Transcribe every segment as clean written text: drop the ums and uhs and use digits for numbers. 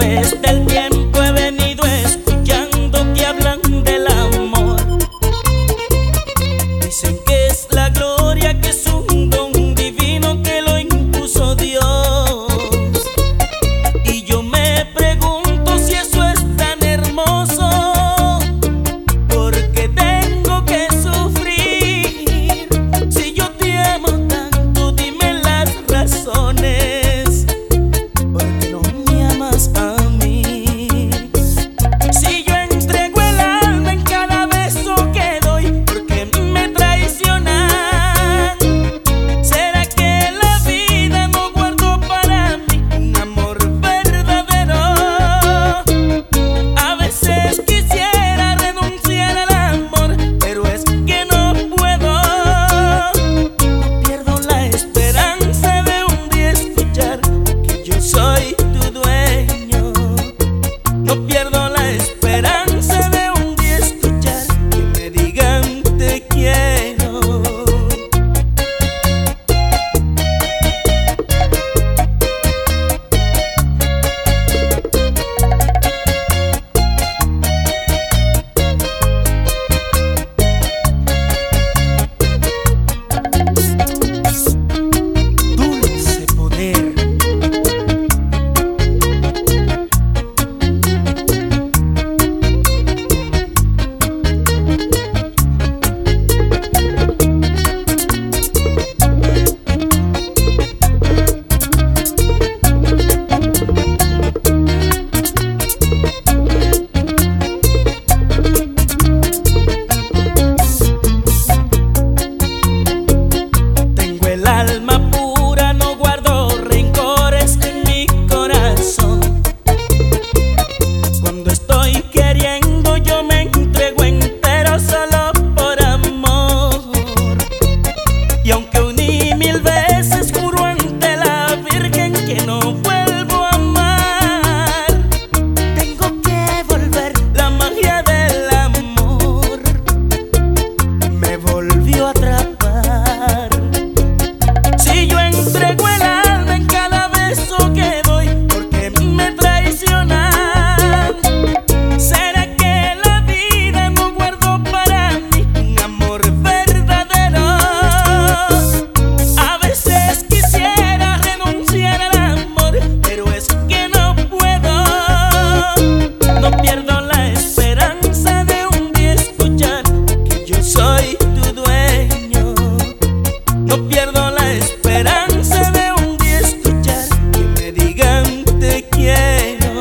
Desde el tiempo he venido escuchando que hablan del amor. Dicen que es la gloria, que es un don divino que lo impuso Dios. Y yo me pregunto si eso es tan hermoso, ¿por qué tengo que sufrir? Si yo te amo tanto, dime las razones. ¿Por qué no me amas a mí? Si yo entrego el alma en cada beso que doy, ¿por qué me traicionan? ¿Será que la vida no guardó para mí un amor verdadero? A veces quisiera renunciar al amor, pero es que no puedo. No pierdo la esperanza de un día escuchar que yo soy tu dueño. No pierdo la esperanza de un día escuchar que me digan te quiero. Dulce poder. Tengo el alma pura, no guardo rencores en mi corazón. Cuando estoy queriendo yo me entrego entero solo por amor. Y aunque uní 1000 veces, juro ante la Virgen que no vuelvo a amar. Tengo que volver, la magia del amor me volvió a atrapar. Si yo entrego el alma en cada beso que doy, ¿por qué me traicionan? ¿Será que la vida no guardó para mí un amor verdadero? A veces quisiera renunciar al amor, pero es que no puedo. No pierdo la esperanza de un día escuchar que yo soy tu dueño. No pierdo la esperanza de un día escuchar que me digan te quiero.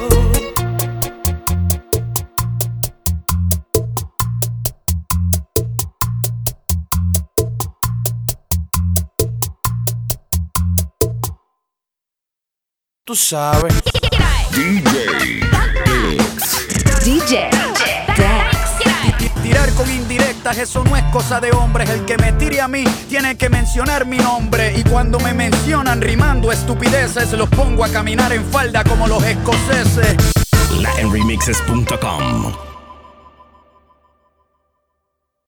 Tú sabes. DJ Dex. Tirar con indirectas, eso no es cosa de hombres. El que me tire a mí tiene que mencionar mi nombre. Y cuando me mencionan rimando estupideces, los pongo a caminar en falda como los escoceses. LatinRemixes.com